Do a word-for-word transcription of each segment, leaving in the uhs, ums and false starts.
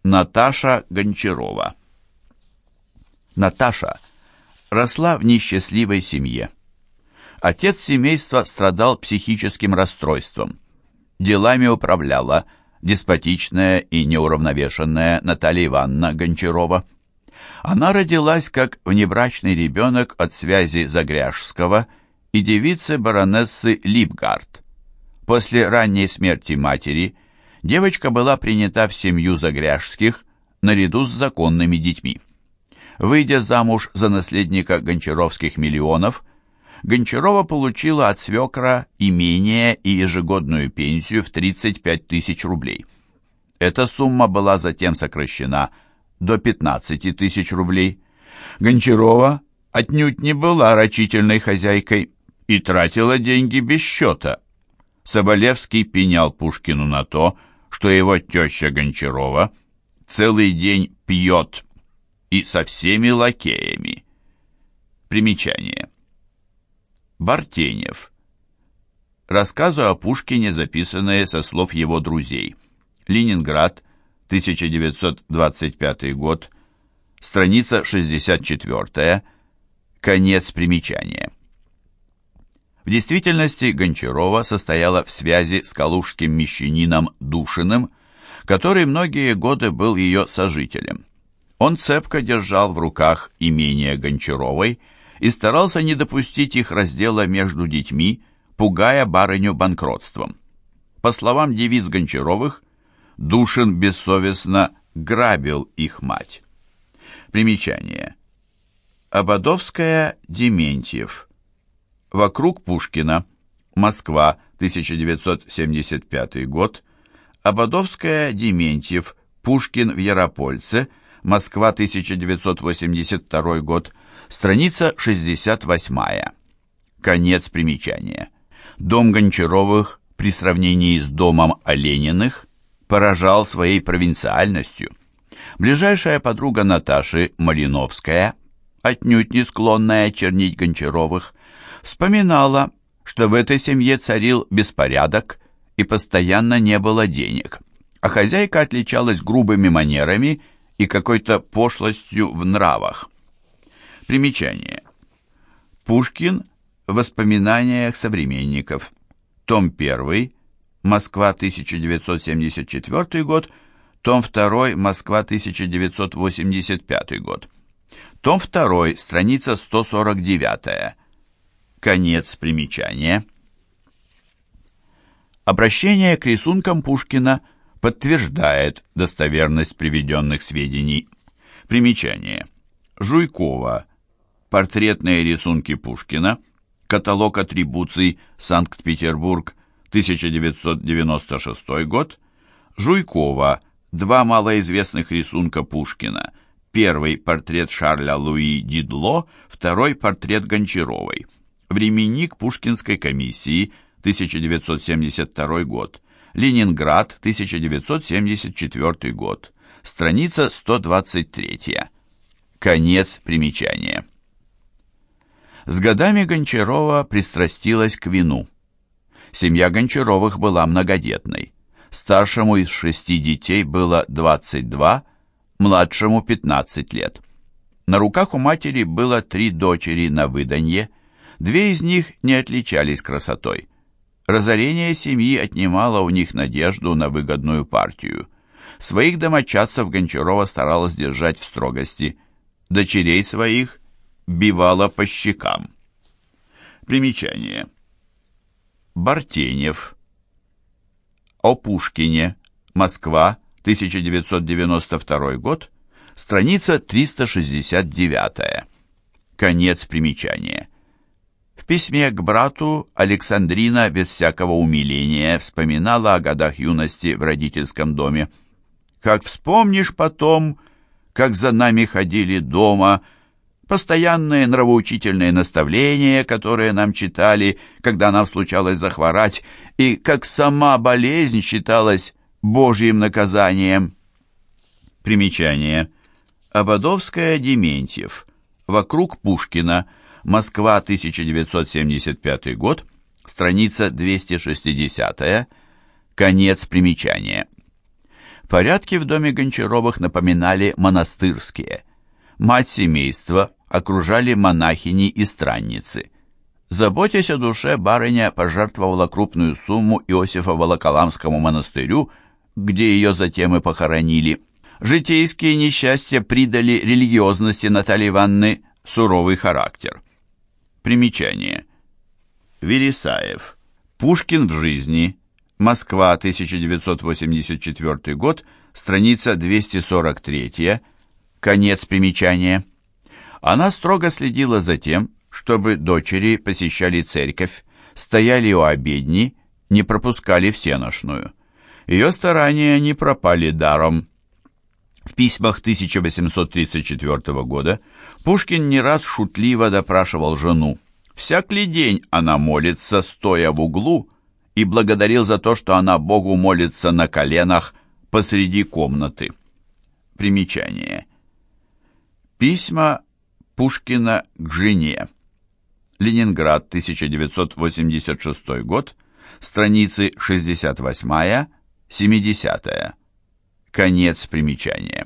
Наташа Гончарова. Наташа росла в несчастливой семье. Отец семейства страдал психическим расстройством. Делами управляла деспотичная и неуравновешенная Наталья Ивановна Гончарова. Она родилась как внебрачный ребенок от связи Загряжского и девицы баронессы Липгард. После ранней смерти матери девочка была принята в семью Загряжских наряду с законными детьми. Выйдя замуж за наследника гончаровских миллионов, Гончарова получила от свекра имение и ежегодную пенсию в тридцать пять тысяч рублей. Эта сумма была затем сокращена до пятнадцати тысяч рублей. Гончарова отнюдь не была рачительной хозяйкой и тратила деньги без счета. Соболевский пенял Пушкину на то, что его теща Гончарова целый день пьет и со всеми лакеями. Примечание. Бартенев. Рассказы о Пушкине, записанные со слов его друзей. Ленинград, тысяча девятьсот двадцать пятый год, страница шестьдесят четвёртая, конец примечания. В действительности Гончарова состояла в связи с калужским мещанином Душиным, который многие годы был ее сожителем. Он цепко держал в руках имение Гончаровой и старался не допустить их раздела между детьми, пугая барыню банкротством. По словам девиц Гончаровых, Душин бессовестно грабил их мать. Примечание. Ободовская, Дементьев. Вокруг Пушкина. Москва, тысяча девятьсот семьдесят пятый год. Ободовская, Дементьев. Пушкин в Яропольце. Москва, тысяча девятьсот восемьдесят второй год. Страница шестьдесят восьмая. Конец примечания. Дом Гончаровых при сравнении с домом Олениных поражал своей провинциальностью. Ближайшая подруга Наташи, Малиновская, отнюдь не склонная чернить Гончаровых, вспоминала, что в этой семье царил беспорядок и постоянно не было денег, а хозяйка отличалась грубыми манерами и какой-то пошлостью в нравах. Примечание. Пушкин в воспоминаниях современников. Том первый. Москва, тысяча девятьсот семьдесят четвёртый год. Том второй. Москва, тысяча девятьсот восемьдесят пятый год. Том второй. Страница сто сорок девятая. Конец примечания. Обращение к рисункам Пушкина подтверждает достоверность приведенных сведений. Примечание. Жуйкова. Портретные рисунки Пушкина. Каталог атрибуций. Санкт-Петербург. тысяча девятьсот девяносто шестой год. Жуйкова. Два малоизвестных рисунка Пушкина. Первый – портрет Шарля Луи Дидло, второй – портрет Гончаровой. Временник Пушкинской комиссии, тысяча девятьсот семьдесят второй год. Ленинград, тысяча девятьсот семьдесят четвёртый год. Страница сто двадцать третья. Конец примечания. С годами Гончарова пристрастилась к вину. Семья Гончаровых была многодетной. Старшему из шести детей было двадцать два, младшему пятнадцать лет. На руках у матери было три дочери на выданье, две из них не отличались красотой. Разорение семьи отнимало у них надежду на выгодную партию. Своих домочадцев Гончарова старалась держать в строгости. Дочерей своих бивала по щекам. Примечание. Бартенев. О Пушкине. Москва, тысяча девятьсот девяносто второй год. Страница триста шестьдесят девятая. Конец примечания. В письме к брату Александрина без всякого умиления вспоминала о годах юности в родительском доме. «Как вспомнишь потом, как за нами ходили дома, постоянные нравоучительные наставления, которые нам читали, когда нам случалось захворать, и как сама болезнь считалась Божьим наказанием». Примечание. Ободовская, Дементьев. Вокруг Пушкина. Москва, тысяча девятьсот семьдесят пятый год. Страница двести шестидесятая. Конец примечания. Порядки в доме Гончаровых напоминали монастырские. Мать семейства окружали монахини и странницы. Заботясь о душе, барыня пожертвовала крупную сумму Иосифо-Волоколамскому монастырю, где ее затем и похоронили. Житейские несчастья придали религиозности Натальи Ивановны суровый характер. Примечание. Вересаев. Пушкин в жизни. Москва, тысяча девятьсот восемьдесят четвёртый год, страница двести сорок три. Конец примечания. Она строго следила за тем, чтобы дочери посещали церковь, стояли у обедни, не пропускали всеношную. Ее старания не пропали даром. В письмах тысяча восемьсот тридцать четвёртого года Пушкин не раз шутливо допрашивал жену. Всякий день она молится, стоя в углу, и благодарил за то, что она Богу молится на коленах посреди комнаты. Примечание. Письма Пушкина к жене. Ленинград, тысяча девятьсот восемьдесят шестой год, страницы шестьдесят восемь семьдесят. Конец примечания.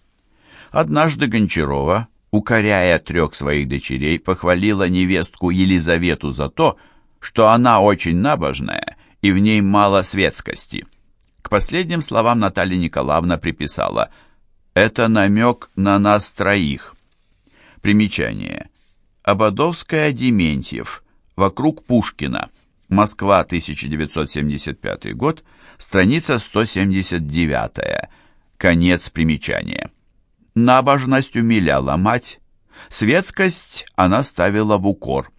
Однажды Гончарова, укоряя трех своих дочерей, похвалила невестку Елизавету за то, что она очень набожная и в ней мало светскости. К последним словам Наталья Николаевна приписала: «Это намек на нас троих». Примечание. Ободовская, Дементьев. Вокруг Пушкина. Москва, тысяча девятьсот семьдесят пятый год, страница сто семьдесят девять. Конец примечания. Набожность умиляла мать, светскость она ставила в укор.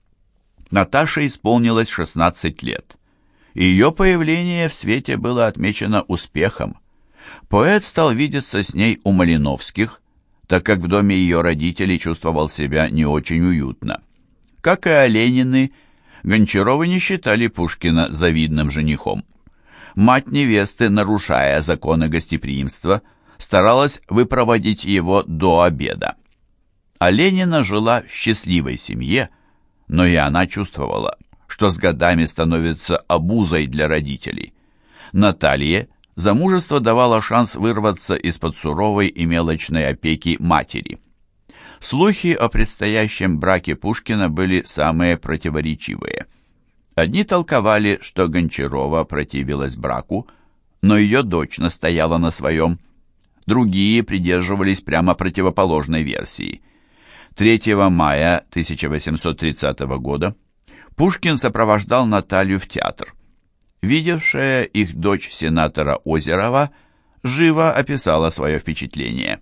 Наташе исполнилось шестнадцать лет. Ее появление в свете было отмечено успехом. Поэт стал видеться с ней у Малиновских, так как в доме ее родителей чувствовал себя не очень уютно. Как и Оленины, Гончаровы не считали Пушкина завидным женихом. Мать невесты, нарушая законы гостеприимства, старалась выпроводить его до обеда. Оленина жила в счастливой семье, но и она чувствовала, что с годами становится обузой для родителей. Наталье замужество давало шанс вырваться из-под суровой и мелочной опеки матери. Слухи о предстоящем браке Пушкина были самые противоречивые. Одни толковали, что Гончарова противилась браку, но ее дочь настояла на своем. Другие придерживались прямо противоположной версии. третьего мая тысяча восемьсот тридцатого года Пушкин сопровождал Наталью в театр. Видевшая их дочь сенатора Озерова живо описала свое впечатление.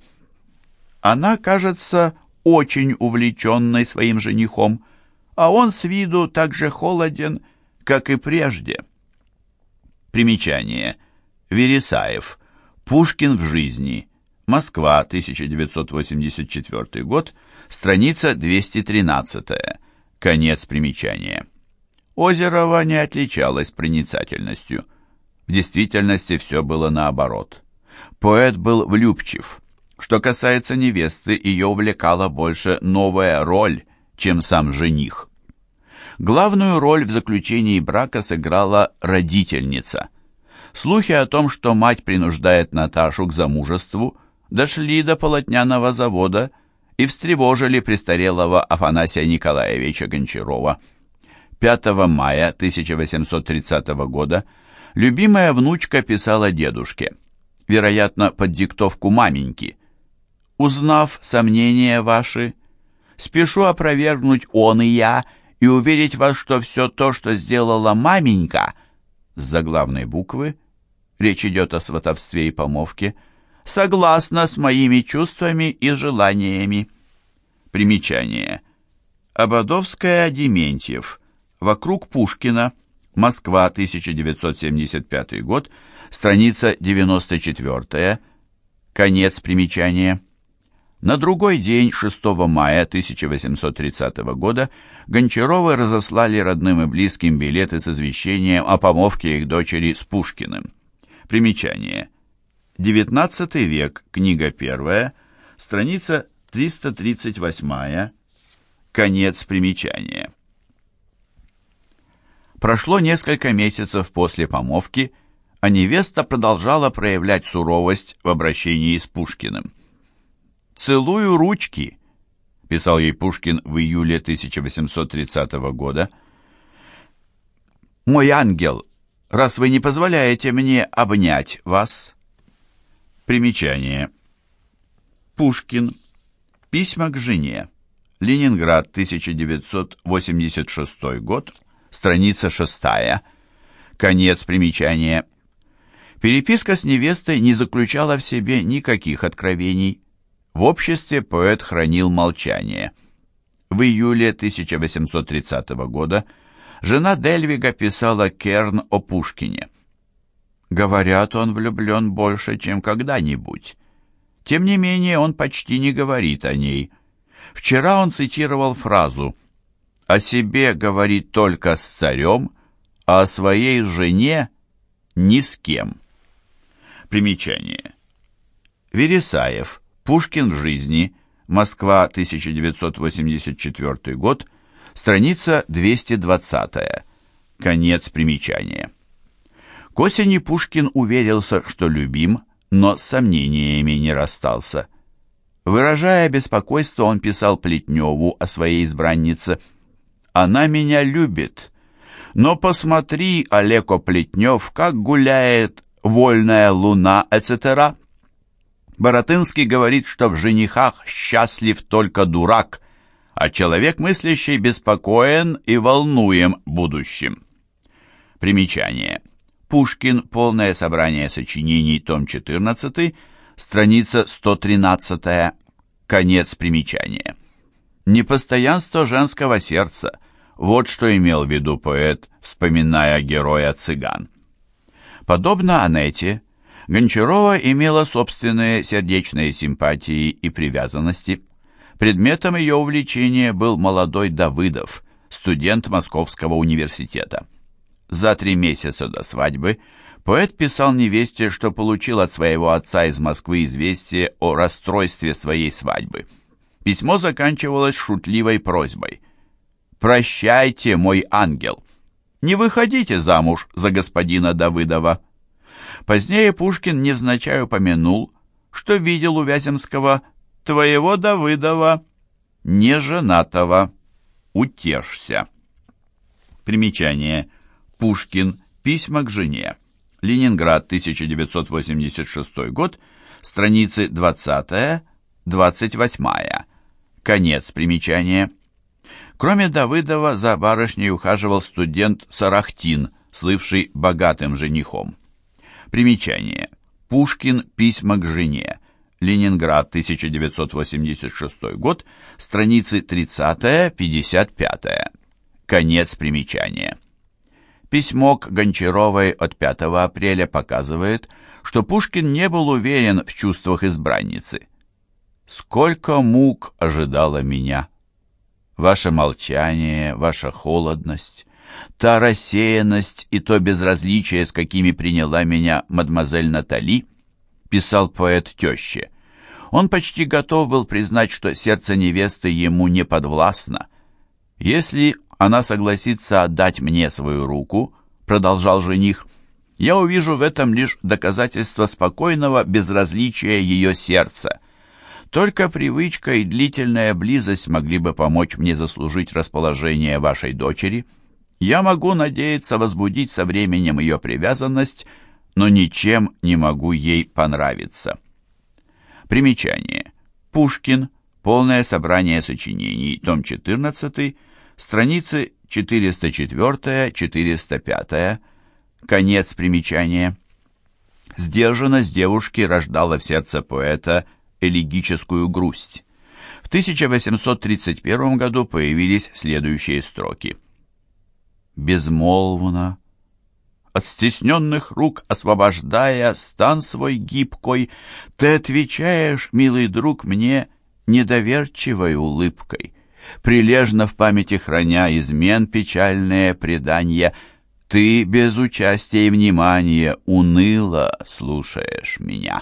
Она кажется очень увлеченной своим женихом, а он с виду так же холоден, как и прежде. Примечание. Вересаев. Пушкин в жизни. Москва, тысяча девятьсот восемьдесят четвёртый год, страница двести тринадцать. Конец примечания. Озерова не отличалась проницательностью. В действительности все было наоборот. Поэт был влюбчив. Что касается невесты, ее увлекала больше новая роль, чем сам жених. Главную роль в заключении брака сыграла родительница. Слухи о том, что мать принуждает Наташу к замужеству, дошли до полотняного завода и встревожили престарелого Афанасия Николаевича Гончарова. пятого мая тысяча восемьсот тридцатого года любимая внучка писала дедушке, вероятно, под диктовку маменьки: «Узнав сомнения ваши, спешу опровергнуть он и я и уверить вас, что все то, что сделала маменька», с заглавной буквы, речь идет о сватовстве и помолвке, «согласно с моими чувствами и желаниями». Примечание. Ободовская, Дементьев. Вокруг Пушкина. Москва, тысяча девятьсот семьдесят пятый год, страница девяносто четыре. Конец примечания. На другой день, шестого мая тысяча восемьсот тридцатого года, Гончаровы разослали родным и близким билеты с извещением о помолвке их дочери с Пушкиным. Примечание. девятнадцатый век, книга первая, страница триста тридцать восемь. Конец примечания. Прошло несколько месяцев после помолвки, а невеста продолжала проявлять суровость в обращении с Пушкиным. «Целую ручки», — писал ей Пушкин в июле тысяча восемьсот тридцатого года. «Мой ангел, раз вы не позволяете мне обнять вас». Примечание. Пушкин. Письма к жене. Ленинград, тысяча девятьсот восемьдесят шестой год. Страница шестая. Конец примечания. Переписка с невестой не заключала в себе никаких откровений. В обществе поэт хранил молчание. В июле тысяча восемьсот тридцатого года жена Дельвига писала Керн о Пушкине. «Говорят, он влюблен больше, чем когда-нибудь. Тем не менее, он почти не говорит о ней. Вчера он цитировал фразу «О себе говорит только с царем, а о своей жене ни с кем». Примечание. Вересаев. Пушкин в жизни. Москва, тысяча девятьсот восемьдесят четвёртый год. Страница двести двадцатая. Конец примечания. К осени Пушкин уверился, что любим, но с сомнениями не расстался. Выражая беспокойство, он писал Плетневу о своей избраннице: «Она меня любит, но посмотри, Олеко Плетнев, как гуляет вольная луна, et cetera» Баратынский говорит, что в женихах счастлив только дурак, а человек мыслящий беспокоен и волнуем будущим. Примечание. Пушкин. Полное собрание сочинений. Том четырнадцатый. Страница сто тринадцатая. Конец примечания. Непостоянство женского сердца. Вот что имел в виду поэт, вспоминая героя цыган. Подобно Анетте, Гончарова имела собственные сердечные симпатии и привязанности. Предметом ее увлечения был молодой Давыдов, студент Московского университета. За три месяца до свадьбы поэт писал невесте, что получил от своего отца из Москвы известие о расстройстве своей свадьбы. Письмо заканчивалось шутливой просьбой: «Прощайте, мой ангел, не выходите замуж за господина Давыдова». Позднее Пушкин невзначай упомянул, что видел у Вяземского «твоего Давыдова, неженатого, утешься». Примечание. Пушкин. Письма к жене. Ленинград, тысяча девятьсот восемьдесят шестой год. Страницы двадцатая двадцать восьмая. Конец примечания. Кроме Давыдова, за барышней ухаживал студент Сарахтин, слывший богатым женихом. Примечание. Пушкин. Письма к жене. Ленинград, тысяча девятьсот восемьдесят шестой год. Страницы тридцатая пятьдесят пятая. Конец примечания. Письмо к Гончаровой от пятого апреля показывает, что Пушкин не был уверен в чувствах избранницы. «Сколько мук ожидало меня! Ваше молчание, ваша холодность, та рассеянность и то безразличие, с какими приняла меня мадемуазель Натали», писал поэт теще. Он почти готов был признать, что сердце невесты ему не подвластно. «Если она согласится отдать мне свою руку», продолжал жених, «я увижу в этом лишь доказательство спокойного безразличия ее сердца. Только привычка и длительная близость могли бы помочь мне заслужить расположение вашей дочери. Я могу надеяться возбудить со временем ее привязанность, но ничем не могу ей понравиться». Примечание. Пушкин. Полное собрание сочинений. Том четырнадцатый. Страницы четыреста четыре - четыреста пять. Конец примечания. Сдержанность девушки рождала в сердце поэта элегическую грусть. В тысяча восемьсот тридцать первом году появились следующие строки: «Безмолвно, от стесненных рук освобождая стан свой гибкой, ты отвечаешь, милый друг, мне недоверчивой улыбкой. Прилежно в памяти храня измен печальные предания, ты без участия и внимания уныло слушаешь меня».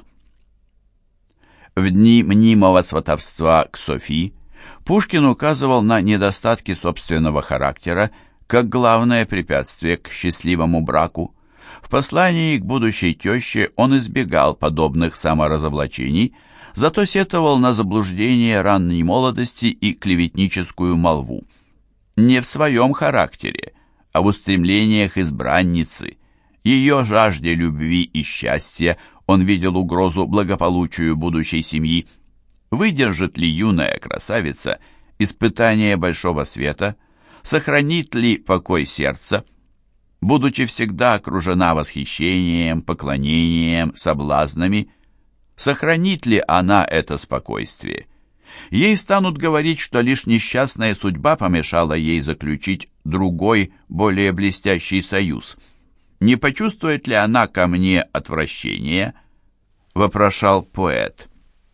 В дни мнимого сватовства к Софи Пушкин указывал на недостатки собственного характера как главное препятствие к счастливому браку. В послании к будущей теще он избегал подобных саморазоблачений, зато сетовал на заблуждение ранней молодости и клеветническую молву. Не в своем характере, а в устремлениях избранницы, ее жажде любви и счастья он видел угрозу благополучию будущей семьи. Выдержит ли юная красавица испытание большого света, сохранит ли покой сердца, будучи всегда окружена восхищением, поклонением, соблазнами, сохранит ли она это спокойствие? Ей станут говорить, что лишь несчастная судьба помешала ей заключить другой, более блестящий союз. Не почувствует ли она ко мне отвращение? Вопрошал поэт.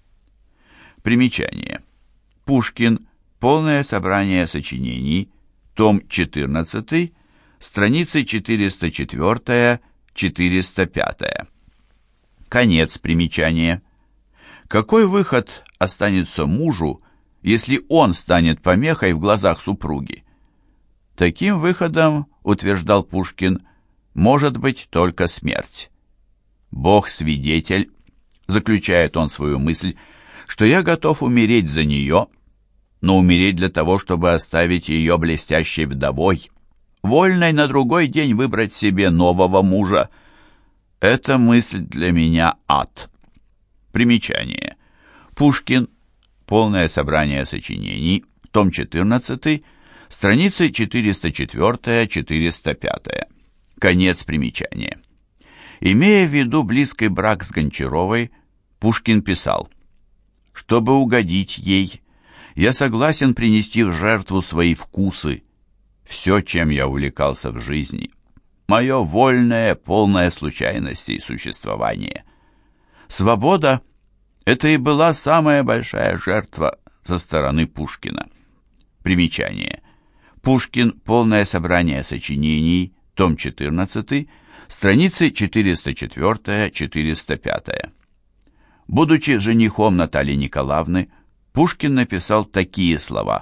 Примечание. Пушкин. Полное собрание сочинений. Том четырнадцатый. Страницы четыреста четыре — четыреста пять. Конец примечания. Какой выход останется мужу, если он станет помехой в глазах супруги? Таким выходом, утверждал Пушкин, может быть только смерть. Бог свидетель, заключает он свою мысль, что я готов умереть за нее, но умереть для того, чтобы оставить ее блестящей вдовой, вольной на другой день выбрать себе нового мужа. Эта мысль для меня ад. Примечание. Пушкин. Полное собрание сочинений. Том четырнадцатый. Страницы четыреста четыре — четыреста пять. Конец примечания. Имея в виду близкий брак с Гончаровой, Пушкин писал: «Чтобы угодить ей, я согласен принести в жертву свои вкусы, все, чем я увлекался в жизни, мое вольное, полное случайностей существование. Свобода — это и была самая большая жертва со стороны Пушкина». Примечание. Пушкин. Полное собрание сочинений. Том четырнадцатый. Страницы четыреста четыре — четыреста пять. Будучи женихом Натальи Николаевны, Пушкин написал такие слова: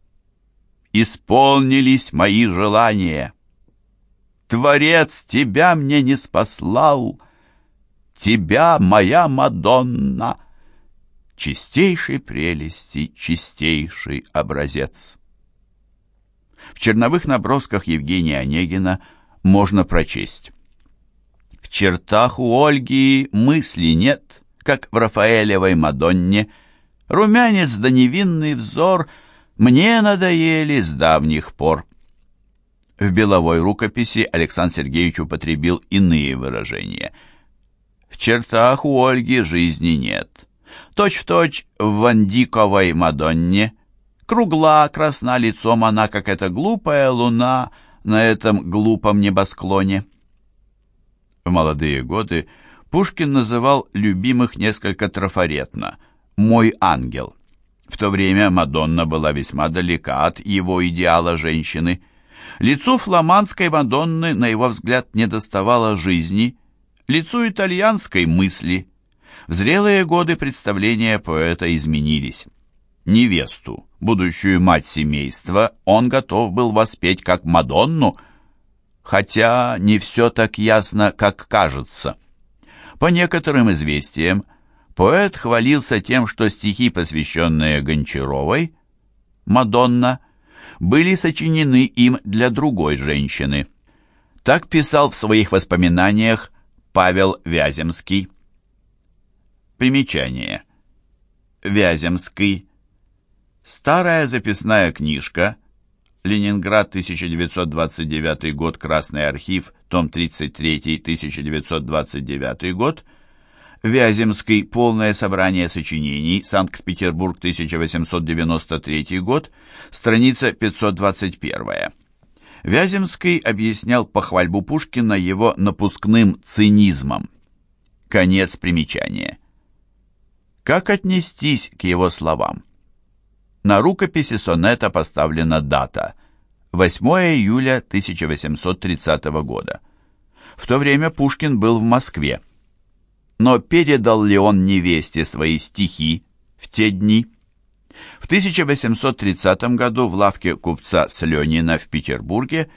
«Исполнились мои желания. Творец тебя мне не спаслал, тебя, моя Мадонна, чистейшей прелести, чистейший образец». В черновых набросках Евгения Онегина можно прочесть: «В чертах у Ольги мысли нет, как в Рафаэлевой Мадонне. Румянец да невинный взор мне надоели с давних пор». В беловой рукописи Александр Сергеевич употребил иные выражения. «В чертах у Ольги жизни нет. Точь-в-точь в Вандиковой Мадонне. Кругла, красна лицом она, как эта глупая луна на этом глупом небосклоне». В молодые годы Пушкин называл любимых несколько трафаретно: «мой ангел». В то время Мадонна была весьма далека от его идеала женщины. Лицу фламандской Мадонны, на его взгляд, недоставало жизни, лицу итальянской — мысли. В зрелые годы представления поэта изменились. Невесту, будущую мать семейства, он готов был воспеть как Мадонну, хотя не все так ясно, как кажется. По некоторым известиям, поэт хвалился тем, что стихи, посвященные Гончаровой, «Мадонна», были сочинены им для другой женщины. Так писал в своих воспоминаниях Павел Вяземский. Примечание. Вяземский. Старая записная книжка. Ленинград, тысяча девятьсот двадцать девятый год, Красный архив, том тридцать три, тысяча девятьсот двадцать девятый год. Вяземский. Полное собрание сочинений. Санкт-Петербург, тысяча восемьсот девяносто третий год. Страница пятьсот двадцать один. Вяземский объяснял похвальбу Пушкина его напускным цинизмом. Конец примечания. Как отнестись к его словам? На рукописи сонета поставлена дата — восьмое июля тысяча восемьсот тридцатого года. В то время Пушкин был в Москве. Но передал ли он невесте свои стихи в те дни? В тысяча восемьсот тридцатом году в лавке купца Слёнина в Петербурге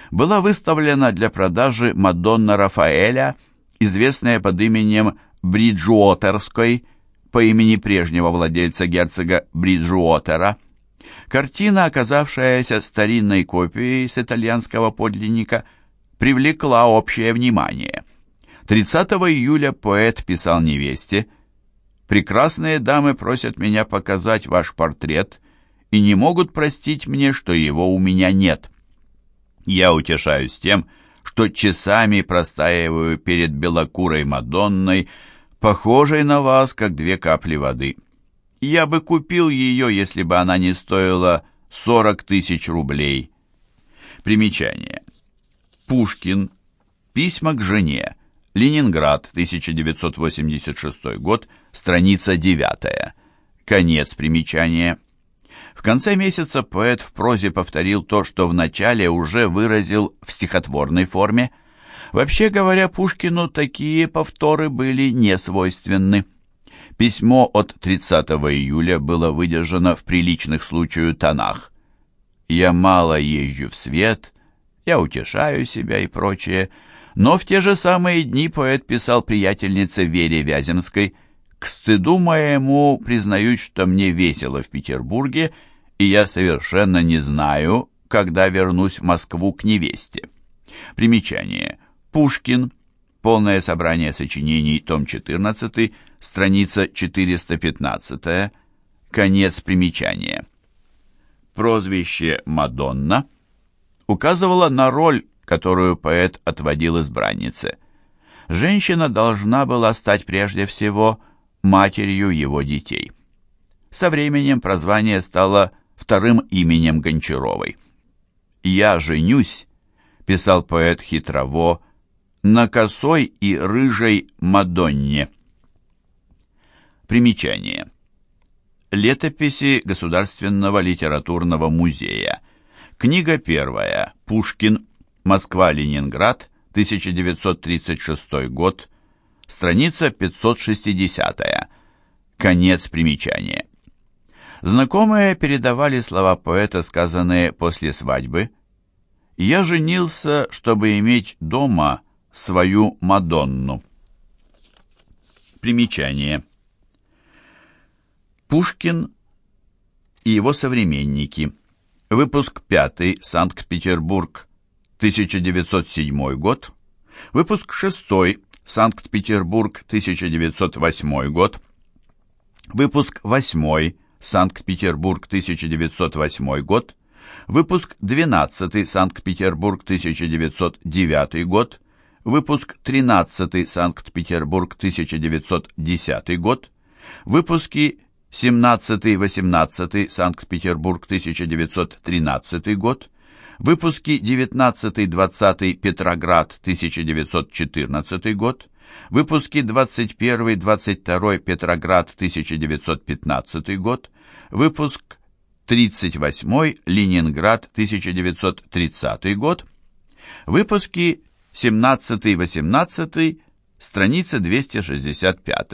была выставлена для продажи Мадонна Рафаэля, известная под именем Бриджуотерской, по имени прежнего владельца герцога Бриджуотера. Картина, оказавшаяся старинной копией с итальянского подлинника, привлекла общее внимание. тридцатого июля поэт писал невесте: «Прекрасные дамы просят меня показать ваш портрет и не могут простить мне, что его у меня нет. Я утешаюсь тем, что часами простаиваю перед белокурой Мадонной, похожей на вас, как две капли воды. Я бы купил ее, если бы она не стоила сорок тысяч рублей». Примечание. Пушкин. Письма к жене. Ленинград, тысяча девятьсот восемьдесят шестой год, страница девятая. Конец примечания. В конце месяца поэт в прозе повторил то, что в начале уже выразил в стихотворной форме. Вообще говоря, Пушкину такие повторы были не свойственны. Письмо от тридцатого июля было выдержано в приличных случаю тонах. «Я мало езжу в свет, я утешаю себя» и прочее. Но в те же самые дни поэт писал приятельнице Вере Вяземской: «К стыду моему признаюсь, что мне весело в Петербурге, и я совершенно не знаю, когда вернусь в Москву к невесте». Примечание. Пушкин. Полное собрание сочинений, том четырнадцатый, страница четыреста пятнадцать. Конец примечания. Прозвище «Мадонна» указывало на роль, которую поэт отводил избраннице. Женщина должна была стать прежде всего матерью его детей. Со временем прозвание стало вторым именем Гончаровой. «Я женюсь», — писал поэт хитрово, «на косой и рыжей Мадонне». Примечание. Летописи Государственного литературного музея. Книга первая. Пушкин. Москва-Ленинград. тысяча девятьсот тридцать шестой год. Страница пятьсот шестьдесят. Конец примечания. Знакомые передавали слова поэта, сказанные после свадьбы. «Я женился, чтобы иметь дома свою Мадонну». Примечание. Пушкин и его современники. Выпуск пятый. Санкт-Петербург. тысяча девятьсот седьмой год. Выпуск шестой. Санкт-Петербург. тысяча девятьсот восьмой год. Выпуск восьмой. Санкт-Петербург. тысяча девятьсот восьмой год. Выпуск двенадцатый. Санкт-Петербург. тысяча девятьсот девятый год. Выпуск тринадцатый. Санкт-Петербург. тысяча девятьсот десятый год. Выпуски семнадцатый-восемнадцатый. Санкт-Петербург. тысяча девятьсот тринадцатый год. Выпуски девятнадцатый-двадцатый. Петроград. тысяча девятьсот четырнадцатый год. Выпуски двадцать первый-двадцать второй. Петроград. тысяча девятьсот пятнадцатый год. Выпуск тридцать восьмой. Ленинград. тысяча девятьсот тридцатый год. Выпуски семнадцатый-восемнадцатый. Страница двести шестьдесят пять.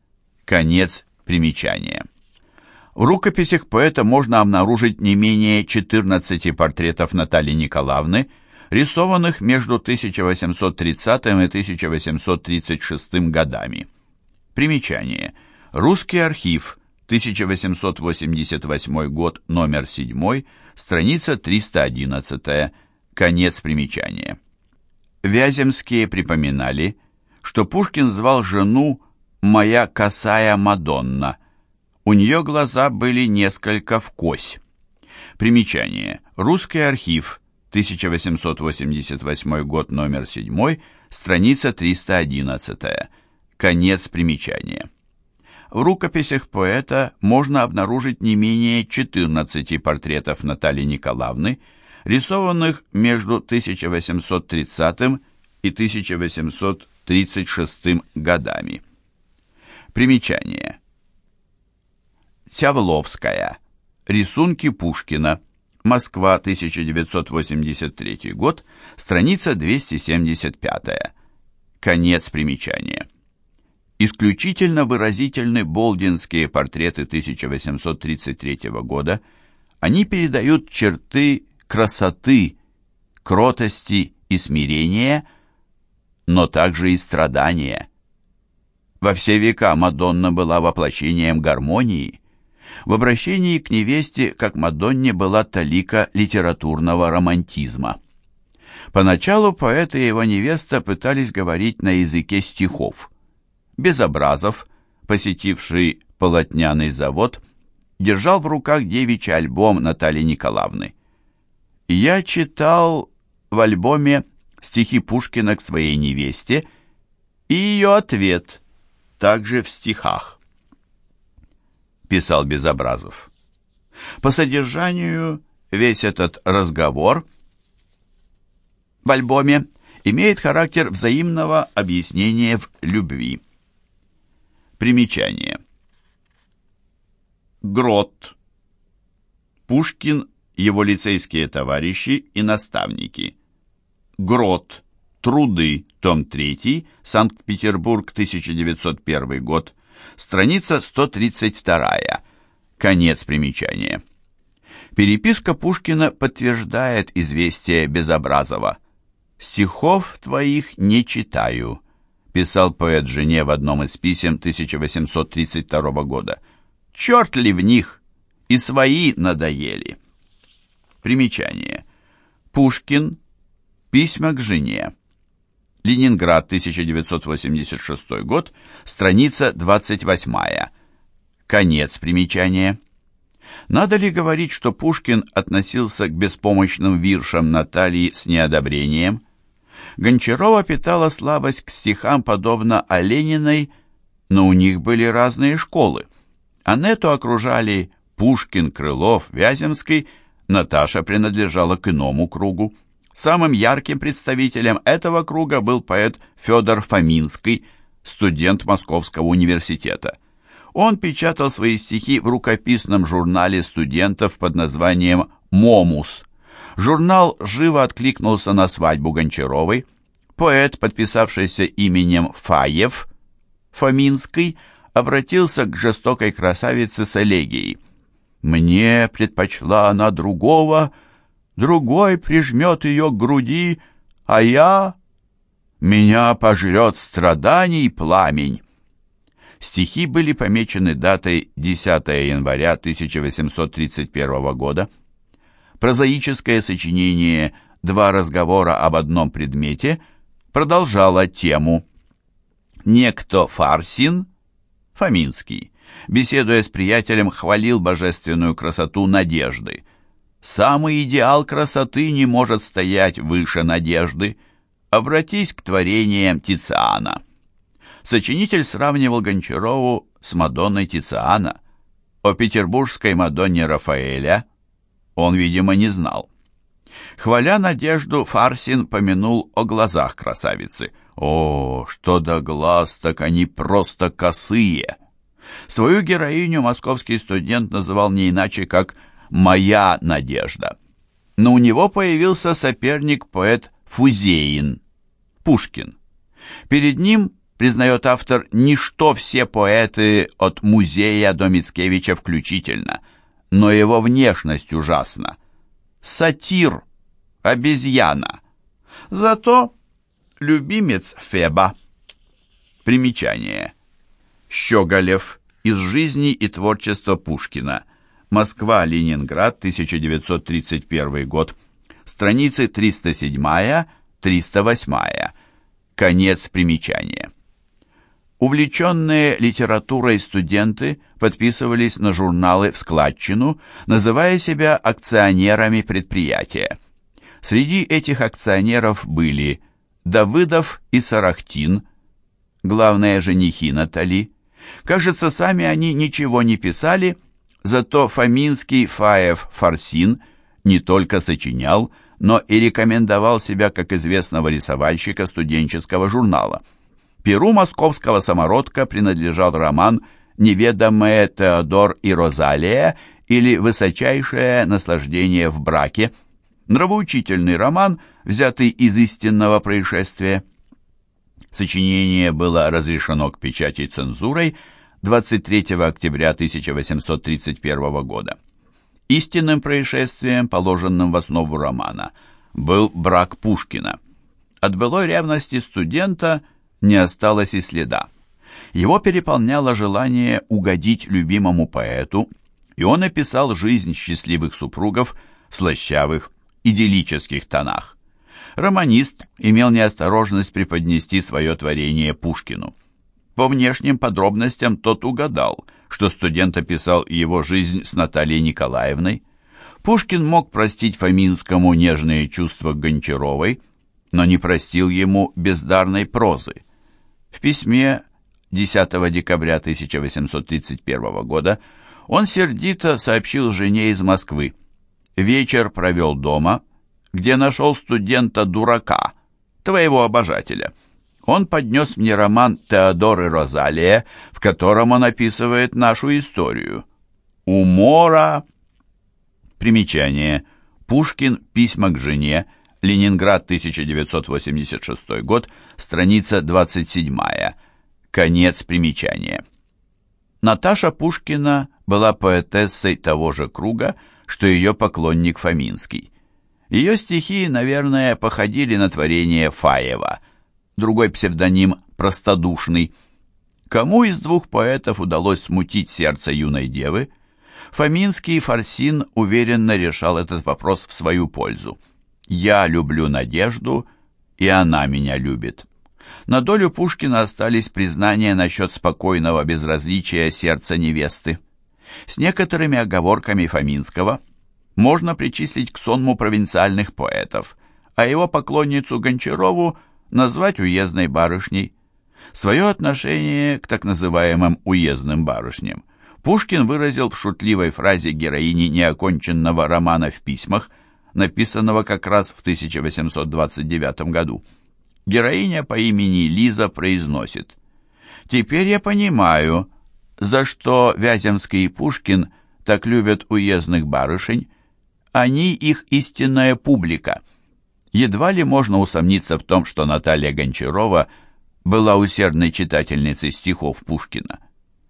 Конец примечания. В рукописях поэта можно обнаружить не менее четырнадцати портретов Натальи Николаевны, рисованных между тысяча восемьсот тридцатым и тысяча восемьсот тридцать шестым годами. Примечание. Русский архив, тысяча восемьсот восемьдесят восьмой год, номер семь, страница триста одиннадцать. Конец примечания. Вяземские припоминали, что Пушкин звал жену «моя косая Мадонна». У нее глаза были несколько вкось. Примечание. Русский архив, тысяча восемьсот восемьдесят восьмой год, номер семь, страница триста одиннадцать. Конец примечания. В рукописях поэта можно обнаружить не менее четырнадцати портретов Натальи Николаевны, рисованных между тысяча восемьсот тридцатым и тысяча восемьсот тридцать шестым годами. Примечание. Сявловская. Рисунки Пушкина. Москва, тысяча девятьсот восемьдесят третий год, страница двести семьдесят пять. Конец примечания. Исключительно выразительны болдинские портреты тысяча восемьсот тридцать третьего года. Они передают черты красоты, кротости и смирения, но также и страдания. Во все века Мадонна была воплощением гармонии. В обращении к невесте, как Мадонне, была талика литературного романтизма. Поначалу поэт и его невеста пытались говорить на языке стихов. Безобразов, посетивший полотняный завод, держал в руках девичий альбом Натальи Николаевны. «Я читал в альбоме стихи Пушкина к своей невесте и ее ответ, также в стихах», — писал Безобразов. По содержанию весь этот разговор в альбоме имеет характер взаимного объяснения в любви. Примечание. Грот. Пушкин, его лицейские товарищи и наставники. Грот. Труды. Том три. Санкт-Петербург, тысяча девятьсот первый год. Страница сто тридцать два. Конец примечания. Переписка Пушкина подтверждает известие Безобразова. «Стихов твоих не читаю», — писал поэт жене в одном из писем тысяча восемьсот тридцать второго года. «Черт ли в них? И свои надоели». Примечание. Пушкин. Письма к жене. Ленинград, тысяча девятьсот восемьдесят шестой год, страница двадцать восьмая. Конец примечания. Надо ли говорить, что Пушкин относился к беспомощным виршам Натальи с неодобрением? Гончарова питала слабость к стихам, подобно Олениной, но у них были разные школы. Анетту окружали Пушкин, Крылов, Вяземский, Наташа принадлежала к иному кругу. Самым ярким представителем этого круга был поэт Федор Фоминский, студент Московского университета. Он печатал свои стихи в рукописном журнале студентов под названием «Момус». Журнал живо откликнулся на свадьбу Гончаровой. Поэт, подписавшийся именем Фаев, Фоминский, обратился к жестокой красавице с элегией. «Мне предпочла она другого, другой прижмет ее к груди, а я... меня пожрет страданий пламень». Стихи были помечены датой десятого января тысяча восемьсот тридцать первого года. Прозаическое сочинение «Два разговора об одном предмете» продолжало тему. Некто Фарсин, Фоминский, беседуя с приятелем, хвалил божественную красоту надежды. «Самый идеал красоты не может стоять выше надежды. Обратись к творениям Тициана». Сочинитель сравнивал Гончарову с Мадонной Тициана. О петербургской Мадонне Рафаэля он, видимо, не знал. Хваля надежду, Фарсин помянул о глазах красавицы. «О, что до глаз, так они просто косые!» Свою героиню московский студент называл не иначе, как «моя надежда». Но у него появился соперник-поэт Фузеин, Пушкин. Перед ним, признает автор, ничто все поэты от Музея до Мицкевича включительно, но его внешность ужасна. Сатир, обезьяна. Зато любимец Феба. Примечание. Щеголев. Из жизни и творчества Пушкина. Москва-Ленинград, тысяча девятьсот тридцать первый год. Страницы триста семь — триста восемь. Конец примечания. Увлеченные литературой студенты подписывались на журналы в складчину, называя себя акционерами предприятия. Среди этих акционеров были Давыдов и Сарахтин, главные женихи Натали. Кажется, сами они ничего не писали, зато Фоминский, Фаев, Фарсин не только сочинял, но и рекомендовал себя как известного рисовальщика студенческого журнала. Перу московского самородка принадлежал роман «Неведомые Теодор и Розалия» или «Высочайшее наслаждение в браке», нравоучительный роман, взятый из истинного происшествия. Сочинение было разрешено к печати цензурой двадцать третьего октября тысяча восемьсот тридцать первого года. Истинным происшествием, положенным в основу романа, был брак Пушкина. От былой ревности студента не осталось и следа. Его переполняло желание угодить любимому поэту, и он описал жизнь счастливых супругов в слащавых, идиллических тонах. Романист имел неосторожность преподнести свое творение Пушкину. По внешним подробностям тот угадал, что студент описал его жизнь с Натальей Николаевной. Пушкин мог простить Фоминскому нежные чувства к Гончаровой, но не простил ему бездарной прозы. В письме десятого декабря тысяча восемьсот тридцать первого года он сердито сообщил жене из Москвы: «Вечер провел дома, где нашел студента-дурака, твоего обожателя. Он поднес мне роман «Теодор и Розалия», в котором он описывает нашу историю. Умора». Примечание. Пушкин. Письма к жене. Ленинград, тысяча девятьсот восемьдесят шестой год. Страница двадцать седьмая. Конец примечания. Наташа Пушкина была поэтессой того же круга, что ее поклонник Фоминский. Ее стихи, наверное, походили на творение Фаева. Другой псевдоним «Простодушный». Кому из двух поэтов удалось смутить сердце юной девы? Фоминский Форсин уверенно решал этот вопрос в свою пользу. «Я люблю Надежду, и она меня любит». На долю Пушкина остались признания насчет спокойного безразличия сердца невесты. С некоторыми оговорками Фоминского можно причислить к сонму провинциальных поэтов, а его поклонницу Гончарову назвать уездной барышней. Свое отношение к так называемым уездным барышням Пушкин выразил в шутливой фразе героини неоконченного романа «В письмах», написанного как раз в тысяча восемьсот двадцать девятом году. Героиня по имени Лиза произносит: «Теперь я понимаю, за что Вяземский и Пушкин так любят уездных барышень. Они их истинная публика». Едва ли можно усомниться в том, что Наталья Гончарова была усердной читательницей стихов Пушкина.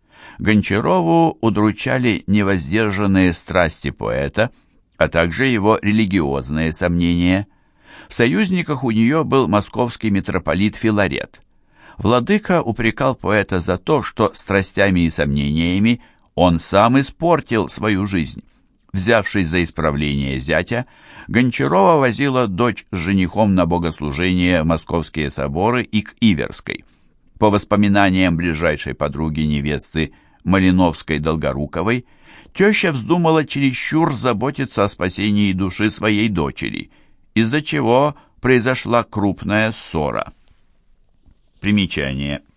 Гончарову удручали невоздержанные страсти поэта, а также его религиозные сомнения. В союзниках у нее был московский митрополит Филарет. Владыка упрекал поэта за то, что страстями и сомнениями он сам испортил свою жизнь. Взявшись за исправление зятя, Гончарова возила дочь с женихом на богослужение в московские соборы и к Иверской. По воспоминаниям ближайшей подруги невесты Малиновской-Долгоруковой, теща вздумала чересчур заботиться о спасении души своей дочери, из-за чего произошла крупная ссора. Примечание.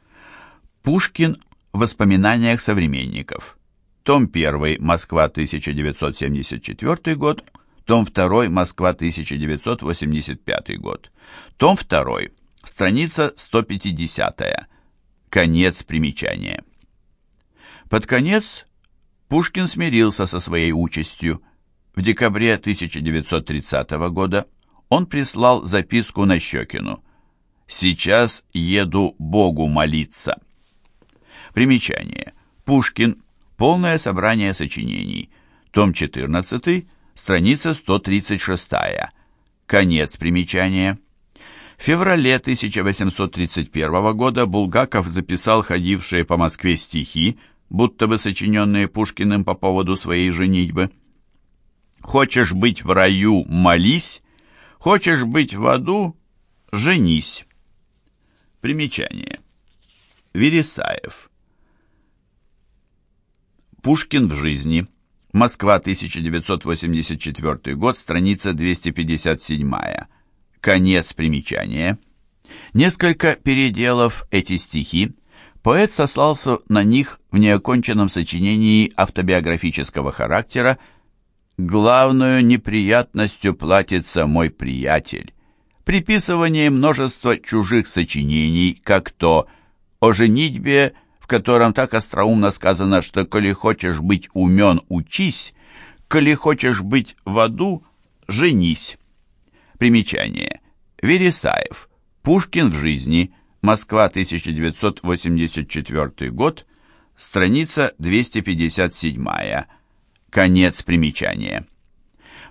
Пушкин в воспоминаниях современников. Том первый. Москва, тысяча девятьсот семьдесят четвёртый год. Том второй. Москва, тысяча девятьсот восемьдесят пятый год. Том второй. Страница сто пятидесятая. Конец примечания. Под конец Пушкин смирился со своей участью. В декабре тысяча девятьсот тридцатого года он прислал записку Нащекину: «Сейчас еду Богу молиться». Примечание. Пушкин. Полное собрание сочинений. Том четырнадцатый. Страница сто тридцать шестая. Конец примечания. В феврале тысяча восемьсот тридцать первого года Булгаков записал ходившие по Москве стихи, будто бы сочиненные Пушкиным по поводу своей женитьбы. «Хочешь быть в раю — молись, хочешь быть в аду — женись». Примечание. Вересаев. Пушкин в жизни. Москва, тысяча девятьсот восемьдесят четвёртый год, страница двести пятьдесят семь. Конец примечания. Несколько переделав эти стихи, поэт сослался на них в неоконченном сочинении автобиографического характера «Главную неприятностью платится мой приятель», приписывание множества чужих сочинений, как то «О женитьбе», в котором так остроумно сказано, что «коли хочешь быть умен, учись, коли хочешь быть в аду, женись». Примечание. Вересаев. Пушкин в жизни. Москва, тысяча девятьсот восемьдесят четвёртый год. Страница двести пятьдесят семь. Конец примечания.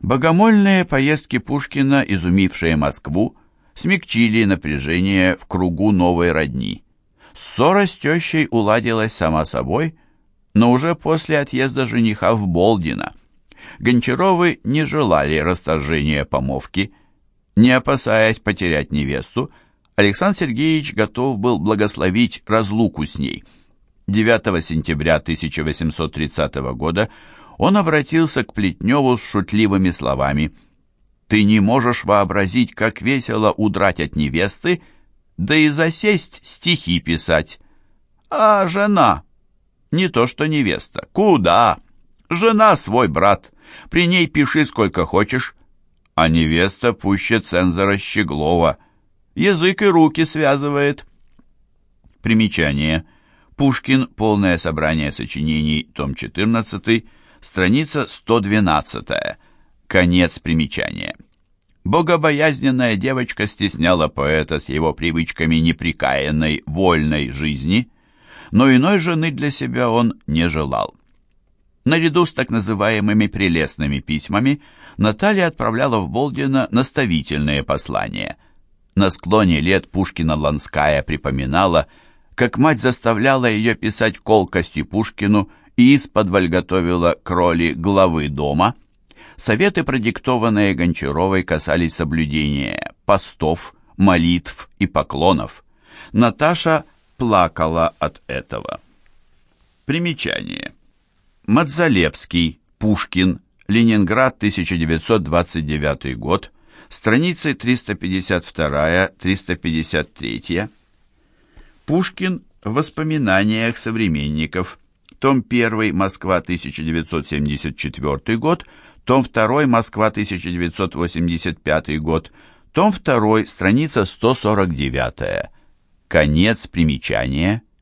Богомольные поездки Пушкина, изумившие Москву, смягчили напряжение в кругу новой родни. Ссора с тещей уладилась сама собой, но уже после отъезда жениха в Болдино. Гончаровы не желали расторжения помолвки. Не опасаясь потерять невесту, Александр Сергеевич готов был благословить разлуку с ней. девятого сентября тысяча восемьсот тридцатого года он обратился к Плетневу с шутливыми словами: «Ты не можешь вообразить, как весело удрать от невесты, да и засесть стихи писать. А жена? Не то что невеста. Куда? Жена свой брат. При ней пиши сколько хочешь. А невеста пуще цензора Щеглова. Язык и руки связывает». Примечание. Пушкин. Полное собрание сочинений. Том четырнадцатый. Страница сто двенадцатая. Конец примечания. Богобоязненная девочка стесняла поэта с его привычками неприкаянной, вольной жизни, но иной жены для себя он не желал. Наряду с так называемыми прелестными письмами Наталья отправляла в Болдино наставительные послания. На склоне лет Пушкина-Ланская припоминала, как мать заставляла ее писать колкости Пушкину и исподволь готовила к роли главы дома. Советы, продиктованные Гончаровой, касались соблюдения постов, молитв и поклонов. Наташа плакала от этого. Примечание. Мадзалевский, Пушкин, Ленинград, тысяча девятьсот двадцать девятый год, страницы триста пятьдесят два — триста пятьдесят три. Пушкин в воспоминаниях современников, том один, Москва, тысяча девятьсот семьдесят четвёртый год, том два, Москва, тысяча девятьсот восемьдесят пятый год, том два, страница сто сорок девять. Конец примечания.